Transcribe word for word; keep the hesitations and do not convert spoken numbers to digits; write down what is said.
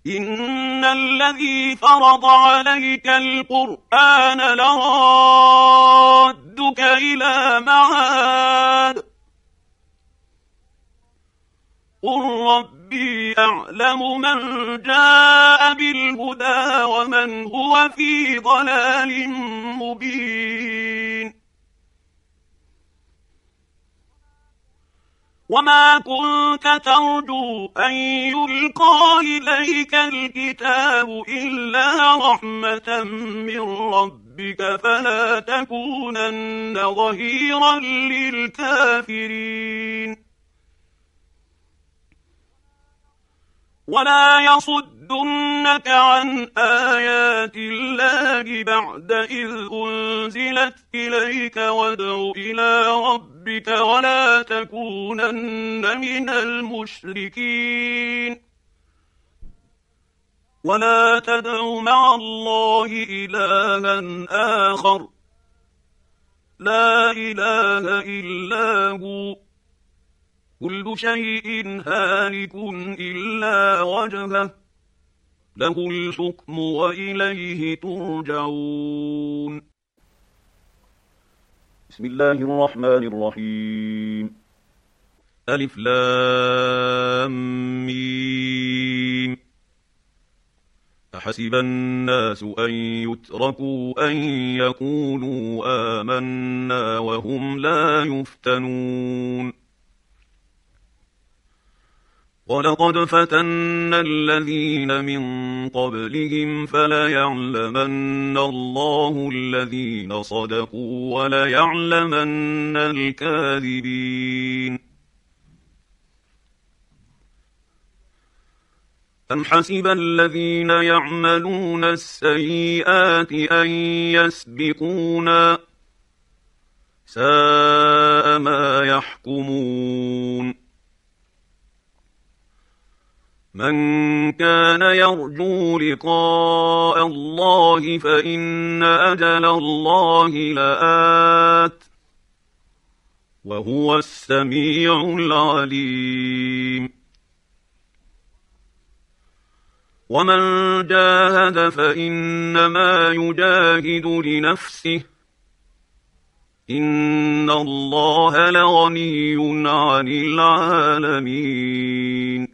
إن الذي فرض عليك القرآن لرادك إلى معاد قل ربي أعلم من جاء بالهدى ومن هو في ضلال مبين وما كنت ترجو أن يلقى إليك الكتاب إلا رحمة من ربك فلا تكونن ظهيرا للكافرين ولا يصدنك عن آيات الله بعد إذ أنزلت إليك وادع إلى ربك ولا تكونن من المشركين ولا تدع مع الله إلها آخر لا إله إلا هو كل شيء هالك إلا وجهه له الحكم وإليه ترجعون. بسم الله الرحمن الرحيم. ألف لام ميم. أحسب الناس أن يتركوا أن يقولوا آمنا وهم لا يفتنون ولقد فتنا الذين من قبلهم فليعلمن الله الذين صدقوا وليعلمن الكاذبين. أم حسب الذين يعملون السيئات أن يسبقونا ساء ما يحكمون. من كان يرجو لقاء الله فإن أجل الله لآت وهو السميع العليم. ومن جاهد فإنما يجاهد لنفسه إن الله لغني عن العالمين.